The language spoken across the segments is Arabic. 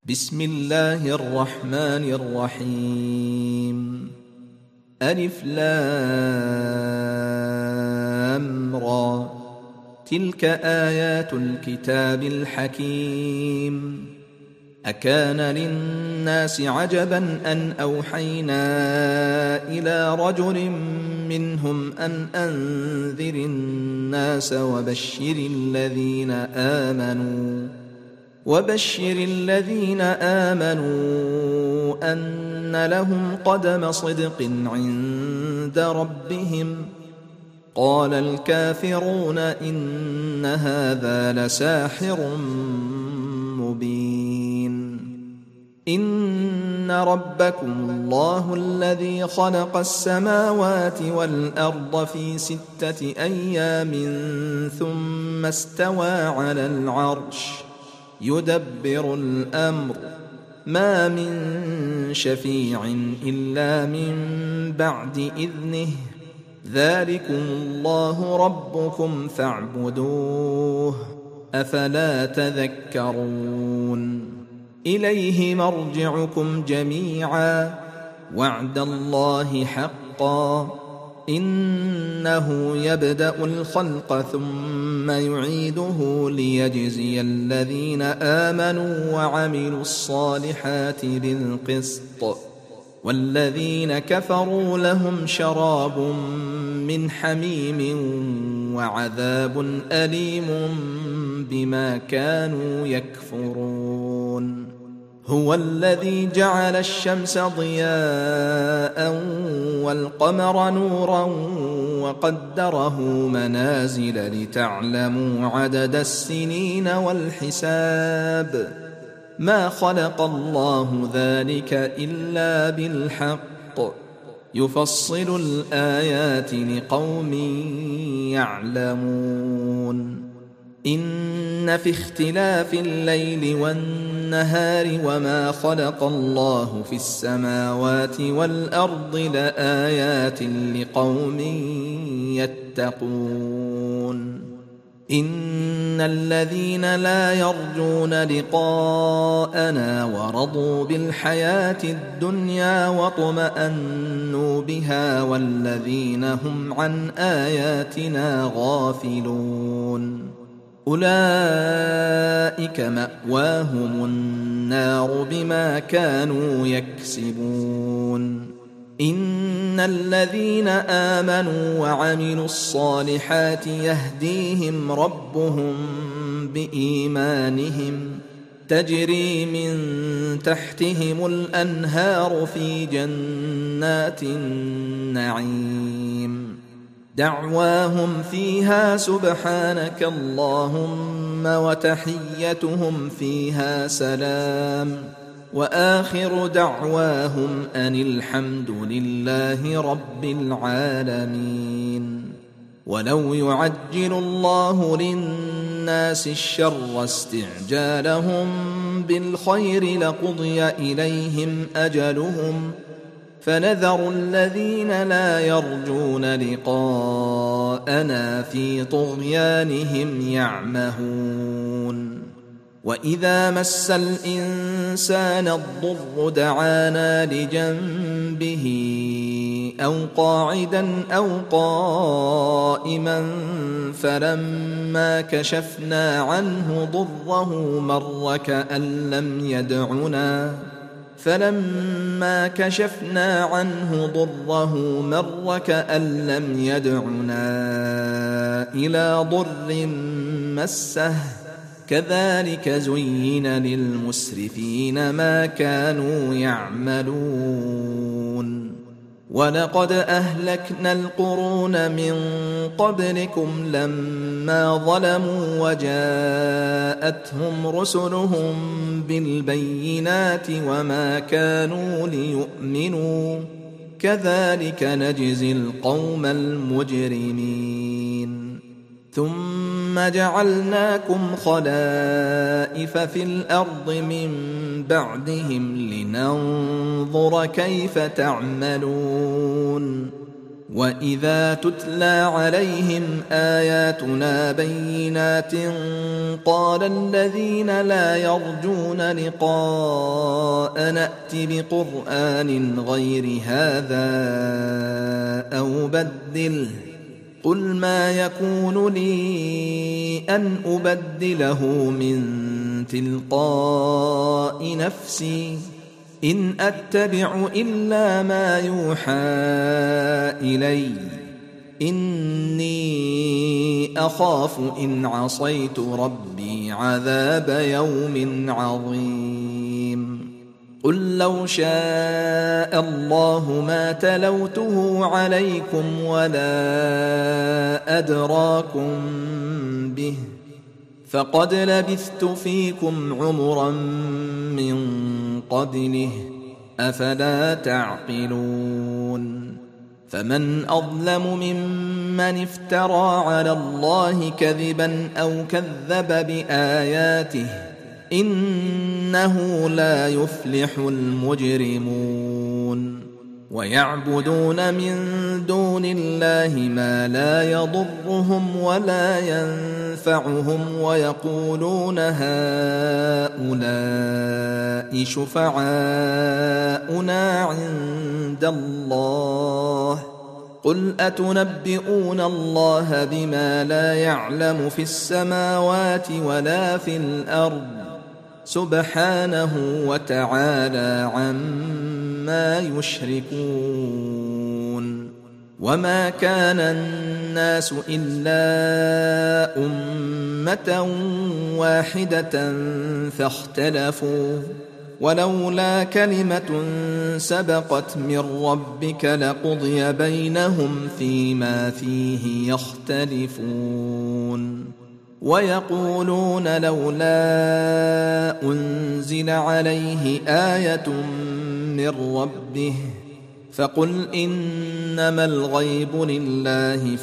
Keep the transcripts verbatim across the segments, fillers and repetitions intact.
بسم الله الرحمن الرحيم. ألف لام را، تلك آيات الكتاب الحكيم. أكان للناس عجبا أن أوحينا إلى رجل منهم أن أنذر الناس وبشر الذين آمنوا وبشر الذين آمنوا أن لهم قدم صدق عند ربهم. قال الكافرون إن هذا لساحر مبين. إن ربكم الله الذي خلق السماوات والأرض في ستة أيام ثم استوى على العرش يدبر الأمر، ما من شفيع إلا من بعد إذنه، ذلكم الله ربكم فاعبدوه، أفلا تذكرون. إليه مرجعكم جميعا، وعد الله حقا، إنه يبدأ الخلق ثم يعيده ليجزي الذين آمنوا وعملوا الصالحات بالقسط، والذين كفروا لهم شراب من حميم وعذاب أليم بما كانوا يكفرون. هو الذي جعل الشمس ضياء والقمر نورا وقدره منازل لتعلموا عدد السنين والحساب، ما خلق الله ذلك إلا بالحق، يفصل الآيات لقوم يعلمون. إن في اختلاف الليل والنهار وما خلق الله في السماوات والأرض لآيات لقوم يتقون. إن الذين لا يرجون لقاءنا ورضوا بالحياة الدنيا واطمأنوا بها والذين هم عن آياتنا غافلون، أولئك مأواهم النار بما كانوا يكسبون. إن الذين آمنوا وعملوا الصالحات يهديهم ربهم بإيمانهم، تجري من تحتهم الأنهار في جنات النعيم، دعواهم فيها سبحانك اللهم وتحيتهم فيها سلام، وآخر دعواهم أن الحمد لله رب العالمين. ولو يعجل الله للناس الشر استعجالهم بالخير لقضي إليهم أجلهم، فنذر الذين لا يرجون لقاءنا في طغيانهم يعمهون. وإذا مس الإنسان الضر دعانا لجنبه أو قاعدا أو قائما، فلما كشفنا عنه ضره مر كأن لم يدعنا فلما كشفنا عنه ضره مر كأن لم يدعنا إلى ضر مسه، كذلك زين للمسرفين ما كانوا يعملون. ولقد أهلكنا القرون من قبلكم لما ظلموا وجاءتهم رسلهم بالبينات وما كانوا ليؤمنوا، كذلك نجزي القوم المجرمين. ثم جعلناكم خلائف في الأرض من بعدهم لننظر كيف تعملون، وإذا تتلى عليهم آياتنا بينات قال الذين لا يرجون لقاء نأت بقرآن غير هذا أو بدله قل ما يكون لي أن أبدله من تلقاء نفسي إن أتبع إلا ما يوحى إلي إني أخاف إن عصيت ربي عذاب يوم عظيم قل لو شاء الله ما تلوته عليكم ولا أدراكم به فقد لبثت فيكم عمرا من قبله أفلا تعقلون فمن أظلم ممن افترى على الله كذبا أو كذب بآياته إنه لا يفلح المجرمون ويعبدون من دون الله ما لا يضرهم ولا ينفعهم ويقولون هؤلاء شفعاؤنا عند الله قل أتنبئون الله بما لا يعلم في السماوات ولا في الأرض سبحانه وتعالى عما يشركون وما كان الناس إلا أمة واحدة فاختلفوا ولولا كلمة سبقت من ربك لقضي بينهم فيما فيه يختلفون ويقولون لولا أنزل عليه آية من ربه فقل إنما الغيب لله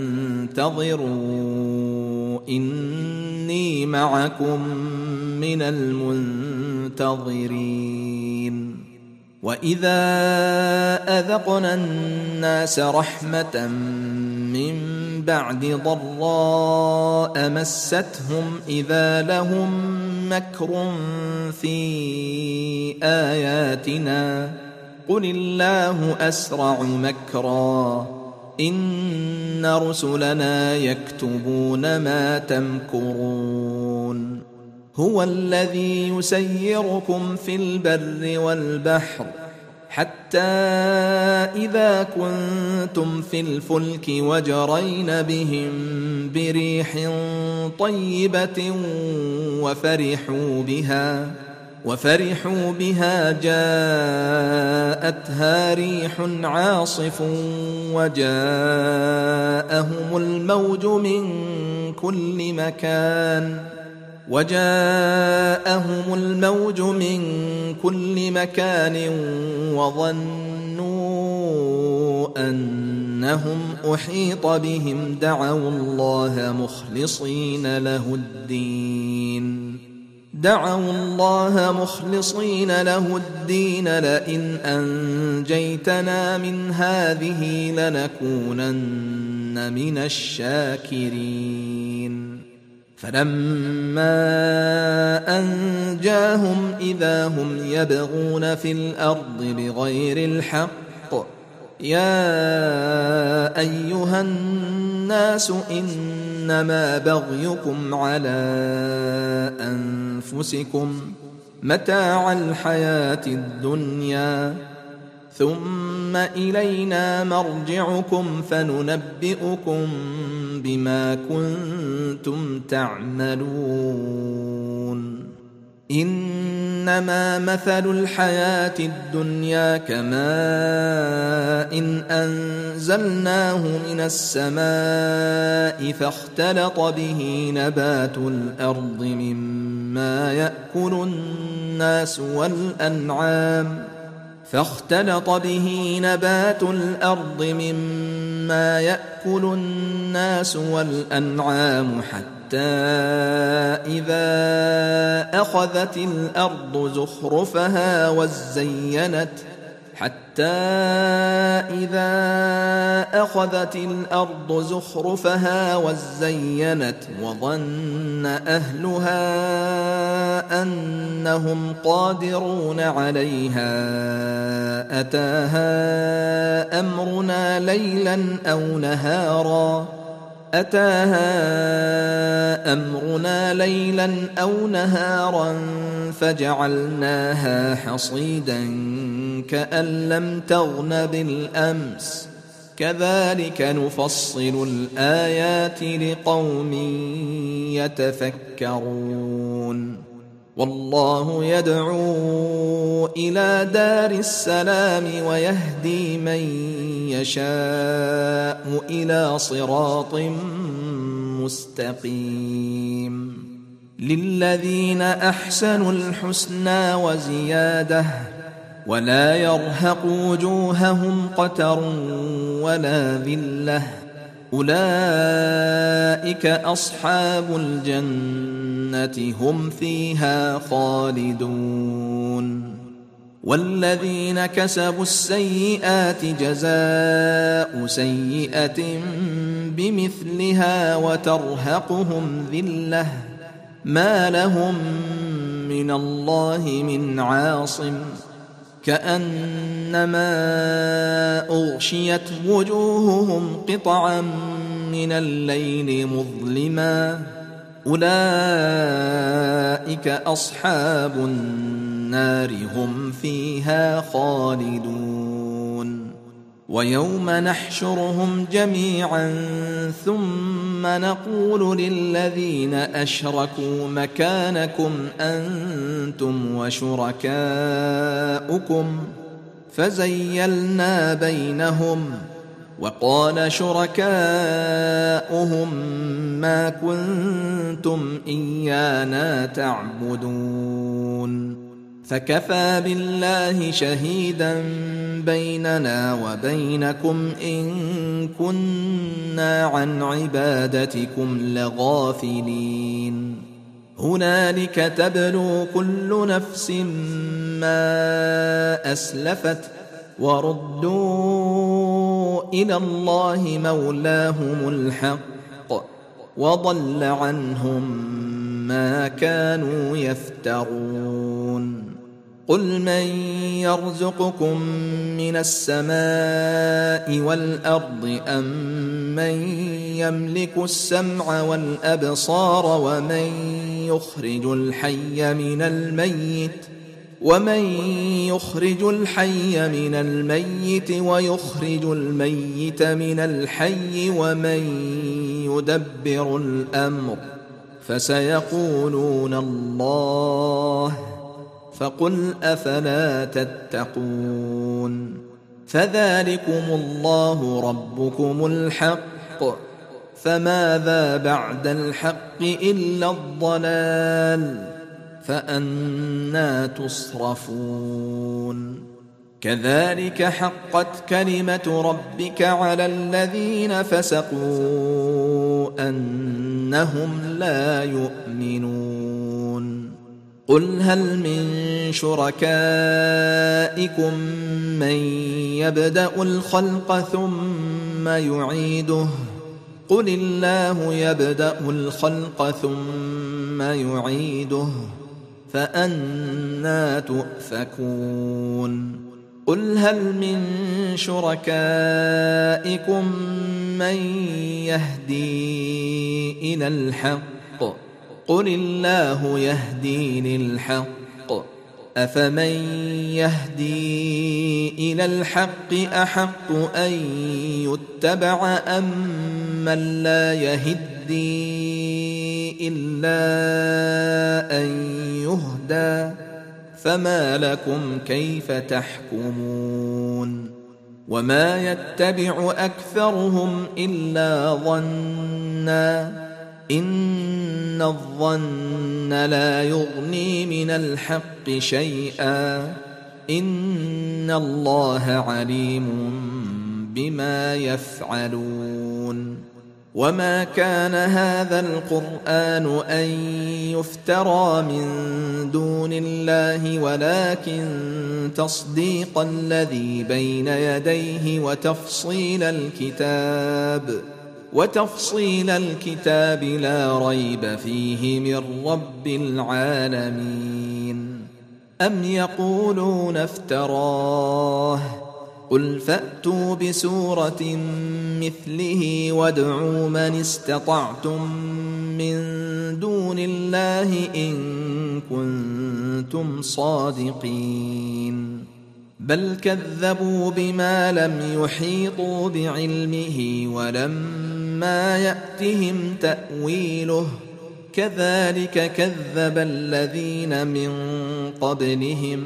فانتظروا إني معكم من المنتظرين وإذا أذقنا الناس رحمة من بعد ضراء مستهم إذا لهم مكر في آياتنا قل الله أسرع مكرا إن رسلنا يكتبون ما تمكرون هو الذي يسيركم في البر والبحر حتى إذا كنتم في الفلك وجرين بهم بريح طيبة وفرحوا بها وفرحوا بها جاءتها ريح عاصف وجاءهم الموج من كل مكان وجاءهم الموج من كل مكان وظنوا أنهم أحيط بهم دعوا الله مخلصين له الدين دعوا الله مخلصين له الدين لئن أنجيتنا من هذه لنكونن من الشاكرين فلما أنجاهم إذا هم يبغون في الأرض بغير الحق يا أيها الناس إنما بغيكم على أنفسكم متاع الحياة الدنيا ثم إلينا مرجعكم فننبئكم بما كنتم تعملون إنما مثل الحياة الدنيا كماء إن أنزلناه من السماء فاختلط به نبات الأرض مما يأكل الناس والأنعام فاختلط به نبات الأرض مما يأكل الناس والأنعام حتى إذا أخذت الأرض زخرفها وزينت حتى إذا أخذت الأرض زخرفها وزينت وظن أهلها أنهم قادرون عليها أتاها أمرنا ليلا أو نهارا أتاها أمرنا ليلا أو نهارا فجعلناها حصيدا كأن لم تغن بالأمس كذلك نفصل الآيات لقوم يتفكرون والله يدعو إلى دار السلام ويهدي من يشاء إلى صراط مستقيم للذين أحسنوا الحسنى وزيادة ولا يرهق وجوههم قتر ولا ذلة أولئك أصحاب الجنة هم فيها خالدون والذين كسبوا السيئات جزاء سيئة بمثلها وترهقهم ذلة ما لهم من الله من عاصم كأنما أغشيت وجوههم قطعا من الليل مظلما أولئك أصحاب النار هم فيها خالدون ويوم نحشرهم جميعا ثم نقول للذين أشركوا مكانكم أنتم وشركاؤكم فزيلنا بينهم وقال شركاؤهم ما كنتم إيانا تعبدون فكفى بالله شهيدا بيننا وبينكم إن كنا عن عبادتكم لغافلين هنالك تبلو كل نفس ما أسلفت وردوا إلى الله مولاهم الحق وضل عنهم ما كانوا يفترون قل من يرزقكم من السماء والأرض أم من يملك السمع والأبصار ومن يخرج الحي من الميت ومن يخرج الحي من الميت ويخرج الميت من الحي ومن يدبر الأمر فسيقولون الله فقل أفلا تتقون فذلكم الله ربكم الحق فماذا بعد الحق إلا الضلال فأنى تصرفون كذلك حقت كلمة ربك على الذين فسقوا أنهم لا يؤمنون قل هل من شركائكم من يبدأ الخلق ثم يعيده قل الله يبدأ الخلق ثم يعيده فأنى تؤفكون قل هل من شركائكم من يهدي إلى الحق قل الله يهدي للحق أفمن يهدي إلى الحق أحق أن يتبع أم من لا يهدي إلا أن يهدى فما لكم كيف تحكمون وما يتبع أكثرهم إلا ظنا إن الظن لا يغني من الحق شيئا إن الله عليم بما يفعلون وما كان هذا القرآن أن يفترى من دون الله ولكن تصديق الذي بين يديه وتفصيل الكتاب وتفصيل الكتاب لا ريب فيه من رب العالمين. أم يقولون افتراه قل فأتوا بسورة مثله وادعوا من استطعتم من دون الله إن كنتم صادقين. بل كذبوا بما لم يحيطوا بعلمه ولما يأتهم تأويله كذلك كذب الذين من قبلهم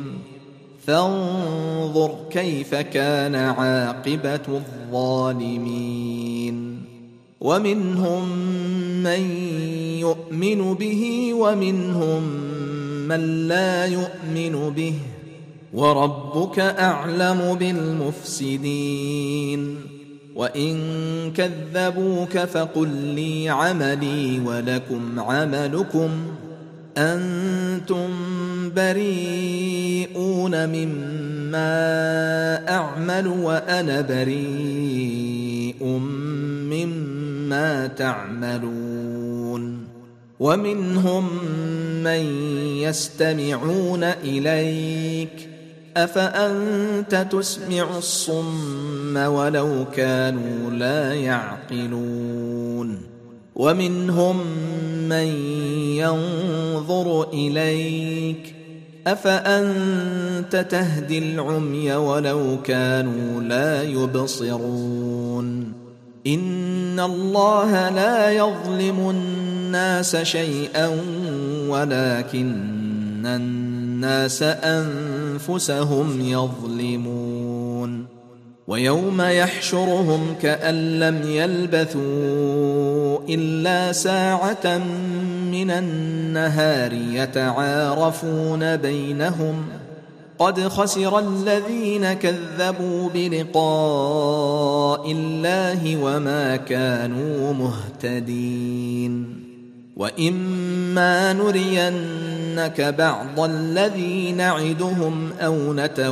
فانظر كيف كان عاقبة الظالمين. ومنهم من يؤمن به ومنهم من لا يؤمن به وربك أعلم بالمفسدين. وإن كذبوك فقل لي عملي ولكم عملكم أنتم بريئون مما أعمل وأنا بريء مما تعملون. ومنهم من يستمعون إليك أفأنت تسمع الصم ولو كانوا لا يعقلون. ومنهم من ينظر إليك أفأنت تهدي العمي ولو كانوا لا يبصرون. إن الله لا يظلم الناس شيئا ولكن الناس أنفسهم يظلمون. ويوم يحشرهم كأن لم يلبثوا إلا ساعة من النهار يتعارفون بينهم قد خسر الذين كذبوا بلقاء الله وما كانوا مهتدين. وإما نرينك بعض الذي نعدهم أو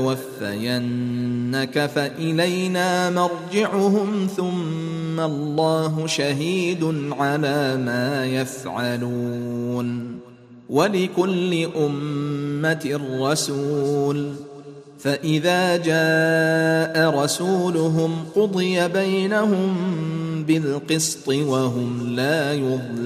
نتوفينك فإلينا مرجعهم ثم الله شهيد على ما يفعلون. ولكل أمة رسول فإذا جاء رسولهم قضي بينهم بالقسط وهم لا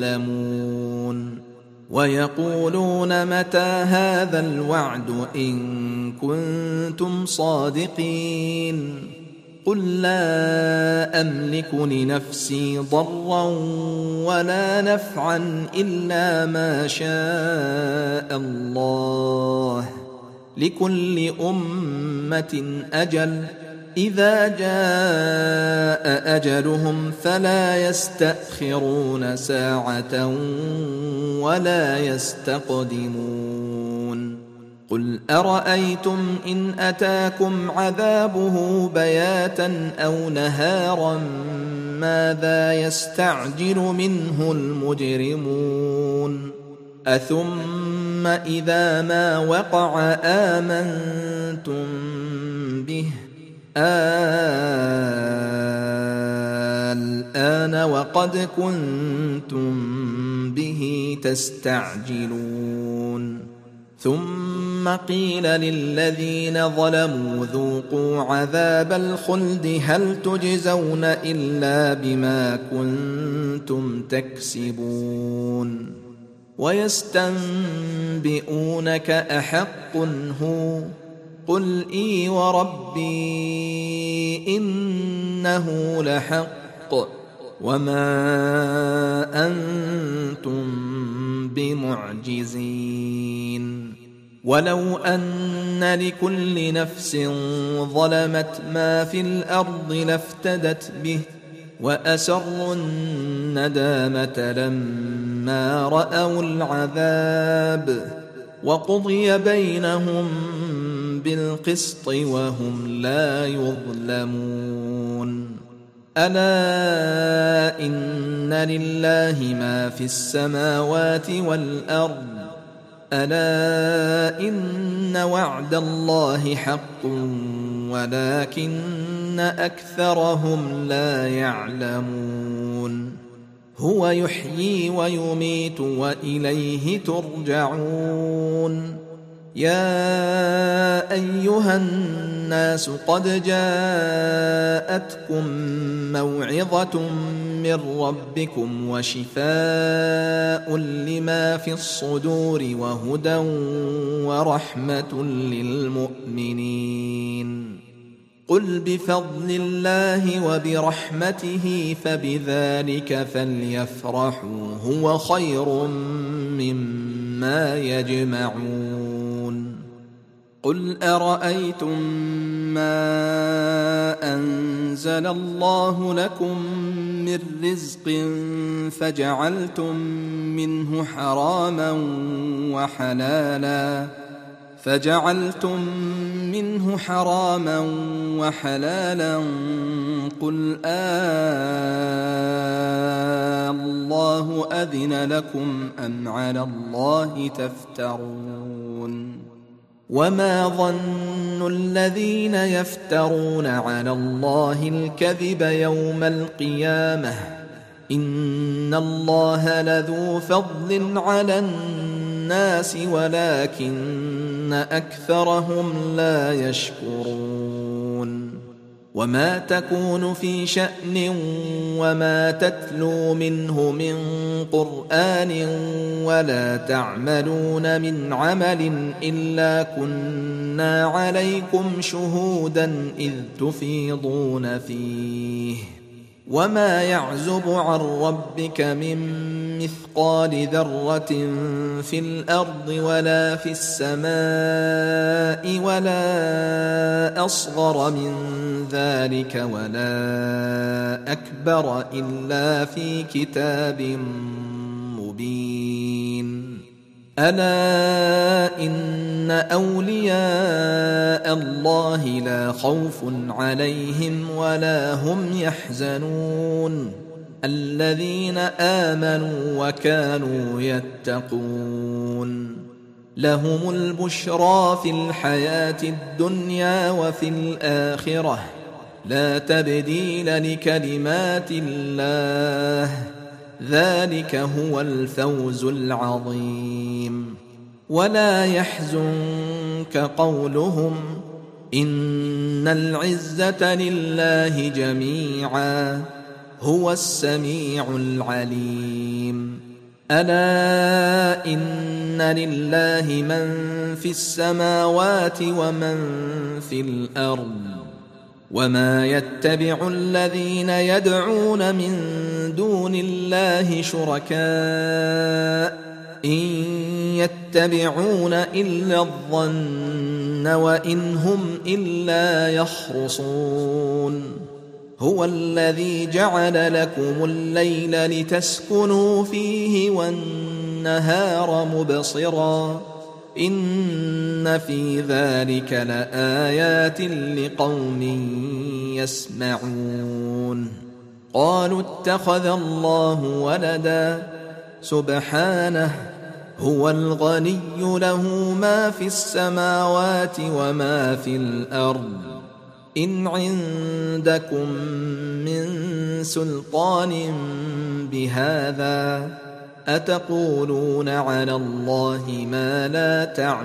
يظلمون. ويقولون متى هذا الوعد إن كنتم صادقين. قل لا أملك لنفسي ضرا ولا نفعا إلا ما شاء الله لكل أمة أجل إذا جاء أجلهم فلا يستأخرون ساعة ولا يستقدمون. قل أرأيتم إن أتاكم عذابه بياتا أو نهارا ماذا يستعجل منه المجرمون. أثم إذا ما وقع آمنتم به الآن وقد كنتم به تستعجلون. ثم قيل للذين ظلموا ذوقوا عذاب الخلد هل تجزون إلا بما كنتم تكسبون. ويستنبئونك أحق هو قل إي وربي إنه لحق وما أنتم بمعجزين. ولو أن لكل نفس ظلمت ما في الأرض لافتدت به وأسروا الندامة لما رأوا العذاب وقضي بينهم بالقسط وهم لا يظلمون. ألا إن لله ما في السماوات والأرض ألا إن وعد الله حق ولكن أكثرهم لا يعلمون هو يحيي ويميت وإليه ترجعون يا أيها الناس قد جاءتكم موعظة من ربكم وشفاء لما في الصدور وهدى ورحمة للمؤمنين قل بفضل الله وبرحمته فبذلك فليفرحوا هو خير مما يجمعون قل أرأيتم ما أنزل الله لكم من رزق فجعلتم منه حراما وحلالا فجعلتم منه حراما وحلالا قل آه الله أذن لكم أم على الله تفترون وما ظن الذين يفترون على الله الكذب يوم القيامة إن الله لذو فضل على الناس ولكن أكثرهم لا يشكرون وما تكون في شأن وما تتلو منه من قرآن ولا تعملون من عمل إلا كنا عليكم شهودا إذ تفيضون فيه وما يعزب عن ربك من مثقال ذرة في الأرض ولا في السماء ولا أصغر من ذلك ولا أكبر إلا في كتاب مبين ألا إن أولياء الله لا خوف عليهم ولا هم يحزنون الذين آمنوا وكانوا يتقون لهم البشرى في الحياة الدنيا وفي الآخرة لا تبديل لكلمات الله ذلك هو الفوز العظيم ولا يحزنك قولهم إن العزة لله جميعا هو السميع العليم ألا إن لله من في السماوات ومن في الأرض وما يتبع الذين يدعون من دون الله شركاء إن يتبعون إلا الظن وإن هم إلا يخرصون هو الذي جعل لكم الليل لتسكنوا فيه والنهار مبصرا إن في ذلك لآيات لقوم يسمعون قالوا اتخذ الله ولدا سبحانه هو الغني له ما في السماوات وما في الأرض إن عندكم من سلطان بهذا أتقولون على الله ما لا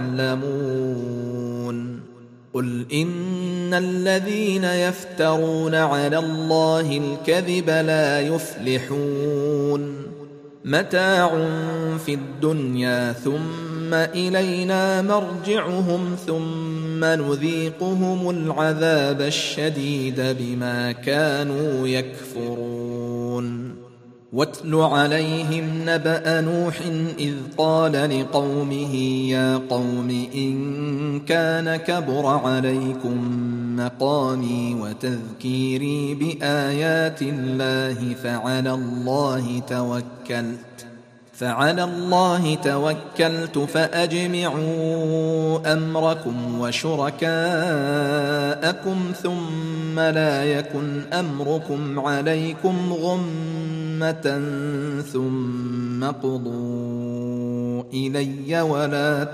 تعلمون قل إن الذين يفترون على الله الكذب لا يفلحون متاع في الدنيا ثم إلينا مرجعهم ثم نذيقهم العذاب الشديد بما كانوا يكفرون واتل عليهم نبأ نوح إذ قال لقومه يا قوم إن كان كبر عليكم مقامي وتذكيري بآيات الله فعلى الله توكلت فعلى الله توكلت فأجمعوا أمركم وشركاءكم ثم لا يكن أمركم عليكم غمة ثم قضوا إلي ولا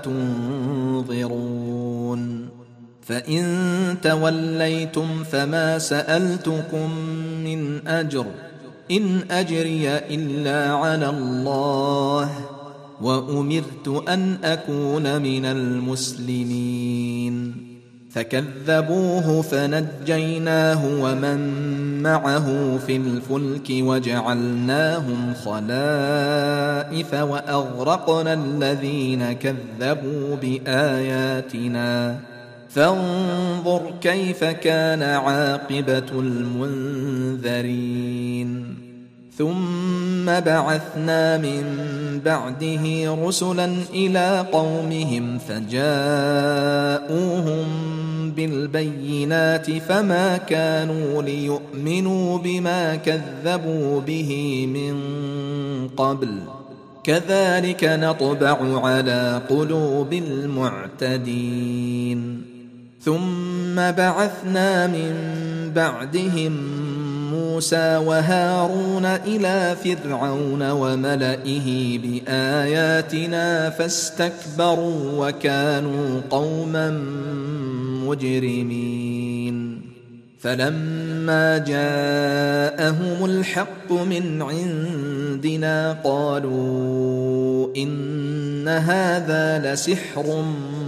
تنظرون فإن توليتم فما سألتكم من أجر إن أجري إلا على الله وأمرت أن أكون من المسلمين فكذبوه فنجيناه ومن معه في الفلك وجعلناهم خلائف وأغرقنا الذين كذبوا بآياتنا فانظر كيف كان عاقبة المنذرين ثم بعثنا من بعده رسلا إلى قومهم فجاءوهم بالبينات فما كانوا ليؤمنوا بما كذبوا به من قبل كذلك نطبع على قلوب المعتدين ثم بعثنا من بعدهم موسى وهارون إلى فرعون وملئه بآياتنا فاستكبروا وكانوا قوما مجرمين فلما جاءهم الحق من عندنا قالوا إن هذا لسحر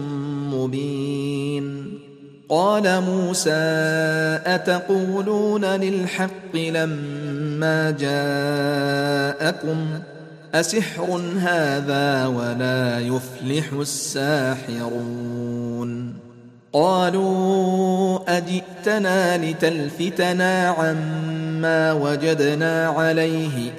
مبين قال موسى أتقولون للحق لما جاءكم أسحر هذا ولا يفلح الساحرون قالوا أجئتنا لتلفتنا عما وجدنا عليه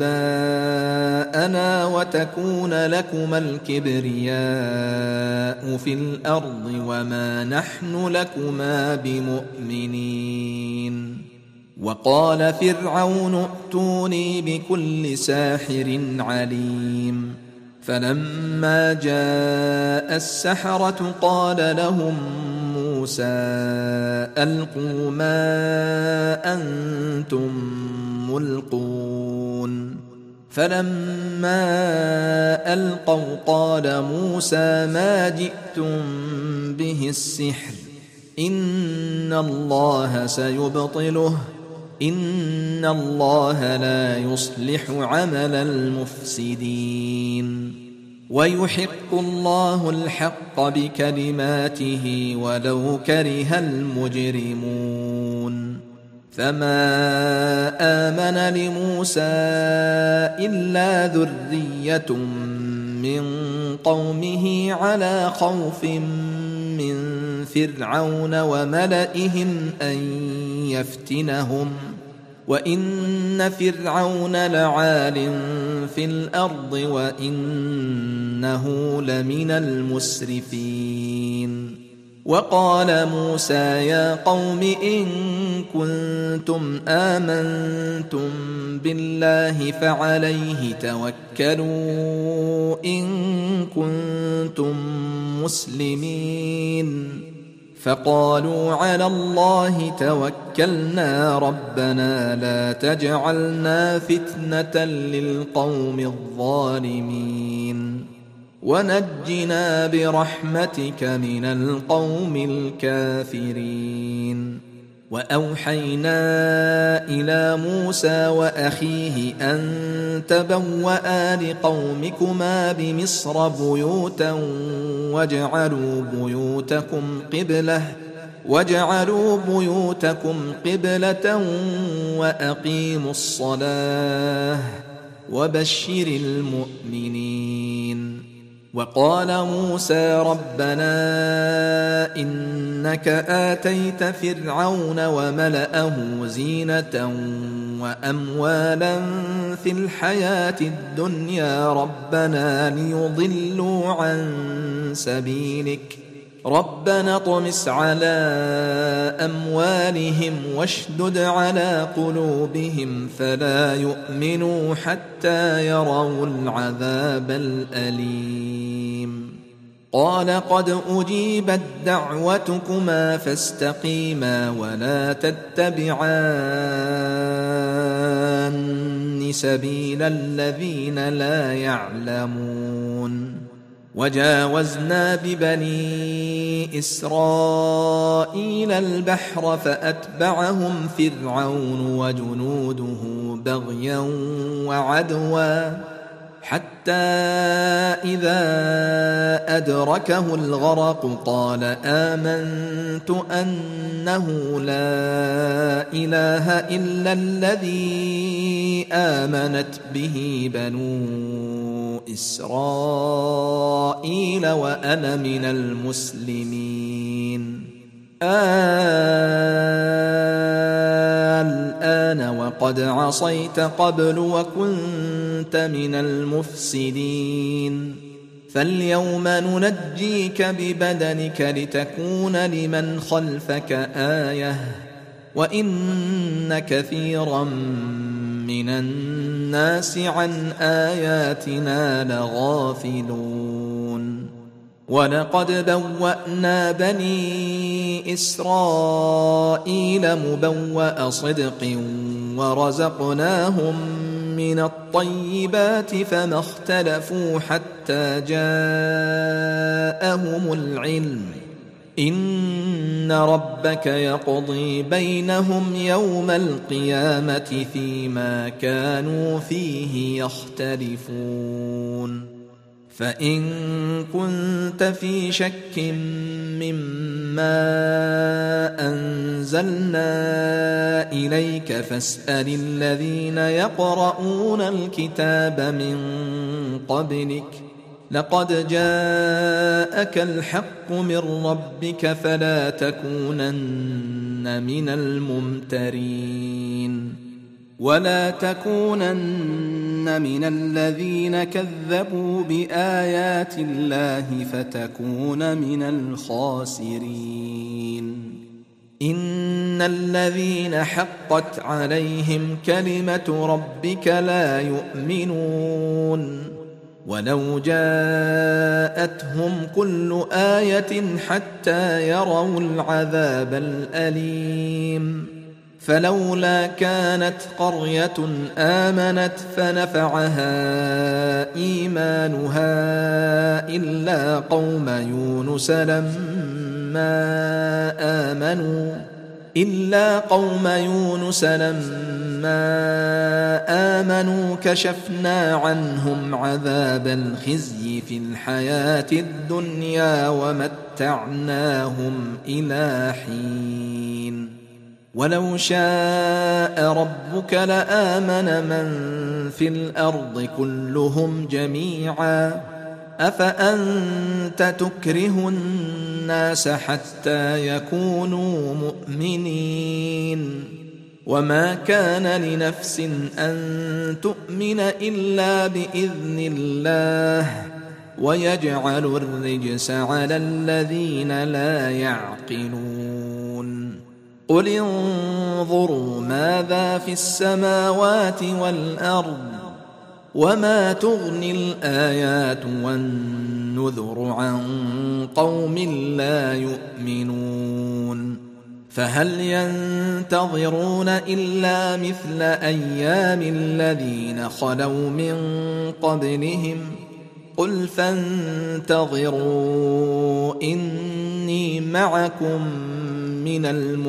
آباءنا وتكون لكما الكبرياء في الأرض وما نحن لكما بمؤمنين وقال فرعون ائتوني بكل ساحر عليم فلما جاء السحرة قال لهم موسى ألقوا ما أنتم ملقون فلما ألقوا قال موسى ما جئتم به السحر إن الله سيبطله إن الله لا يصلح عمل المفسدين ويحق الله الحق بكلماته ولو كره المجرمون فما آمن لموسى إلا ذرية من قومه على خوف من فرعون وملئهم أن يفتنهم وإن فرعون لعال في الأرض وإنه لمن المسرفين وقال موسى يا قوم إن كنتم آمنتم بالله فعليه توكلوا إن كنتم مسلمين فقالوا على الله توكلنا ربنا لا تجعلنا فتنة للقوم الظالمين ونجنا برحمتك من القوم الكافرين وأوحينا إلى موسى وأخيه أن تبوأ لقومكما بمصر بيوتا واجعلوا بيوتكم قبلة واجعلوا بيوتكم قبلة وأقيموا الصلاة وبشر المؤمنين وقال موسى ربنا إنك آتيت فرعون وملأه زينة وأموالا في الحياة الدنيا ربنا ليضلوا عن سبيلك ربنا اطمس على أموالهم واشدد على قلوبهم فلا يؤمنوا حتى يروا العذاب الأليم قال قد أجيبت دعوتكما فاستقيما ولا تتبعان سبيل الذين لا يعلمون وجاوزنا ببني إسرائيل البحر فأتبعهم فرعون وجنوده بغيا وعدوا حتى إذا أدركه الغرق قال آمنت أنه لا إله إلا الذي آمنت به بنو إسرائيل وأنا من المسلمين الآن وقد عصيت قبل وكنت من المفسدين فاليوم ننجيك ببدنك لتكون لمن خلفك آية وإن كثيرا من الناس عن آياتنا لغافلون ولقد بوأنا بني إسرائيل مبوأ صدق ورزقناهم من الطيبات فما اختلفوا حتى جاءهم العلم إن ربك يقضي بينهم يوم القيامة فيما كانوا فيه يختلفون فإن كنت في شك مما أنزلنا إليك فاسأل الذين يقرؤون الكتاب من قبلك لقد جاءك الحق من ربك فلا تكونن من الممترين ولا تكونن من الذين كذبوا بآيات الله فتكون من الخاسرين إن الذين حقت عليهم كلمة ربك لا يؤمنون ولو جاءتهم كل آية حتى يروا العذاب الأليم فلولا كانت قرية آمنت فنفعها إيمانها إلا قوم يونس لما آمنوا إلا قوم يونس لما آمنوا كشفنا عنهم عذاب الخزي في الحياة الدنيا ومتعناهم إلى حين ولو شاء ربك لآمن من في الأرض كلهم جميعا أفأنت تكره الناس حتى يكونوا مؤمنين وما كان لنفس أن تؤمن إلا بإذن الله ويجعل الرجس على الذين لا يعقلون قل انظروا ماذا في السماوات والأرض وما تغني الآيات والنذر عن قوم لا يؤمنون فهل ينتظرون إلا مثل أيام الذين خلوا من قبلهم قل فانتظروا إني معكم من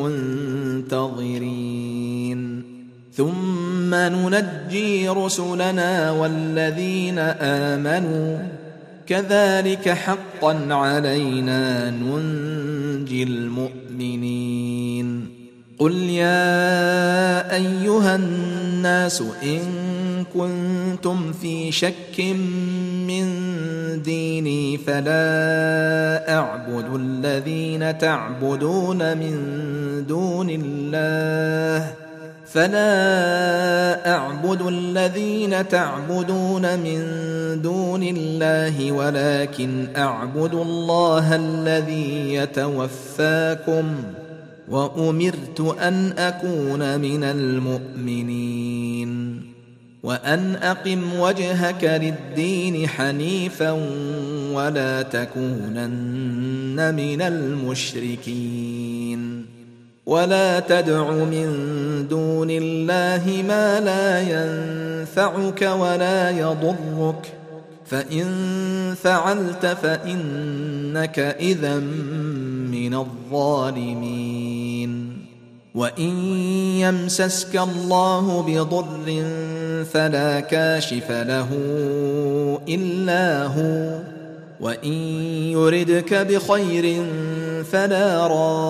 المنتظرين ثم ننجي رسلنا والذين آمنوا كذلك حقا علينا ننجي المؤمنين قل يا أيها الناس إن كنتم في شك من ديني فلا أعبد الذين تعبدون من دون الله فلا أعبد الذين تعبدون من دون الله ولكن أعبد الله الذي يتوفاكم وأمرت أن أكون من المؤمنين وأن أقم وجهك للدين حنيفا ولا تكونن من المشركين ولا تدع من دون الله ما لا ينفعك ولا يضرك فإن فعلت فإنك إذا من الظالمين وإن يمسسك الله بضر فلا كاشف له إلا هو وإن يردك بخير فلا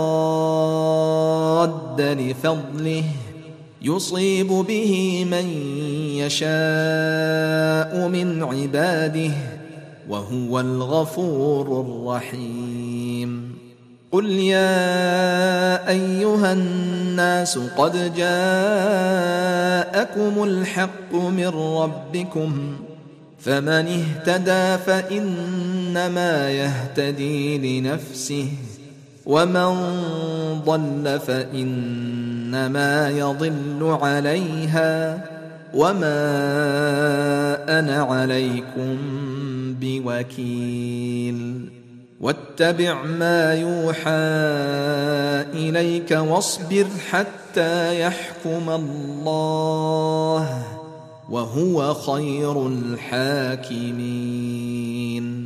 راد لفضله يصيب به من يشاء من عباده وهو الغفور الرحيم قل يا أيها الناس قد جاءكم الحق من ربكم فمن اهتدى فإنما يهتدي لنفسه ومن ضل فإنما يضل عليها وما أنا عليكم بوكيل واتبع ما يوحى إليك واصبر حتى يحكم الله وهو خير الحاكمين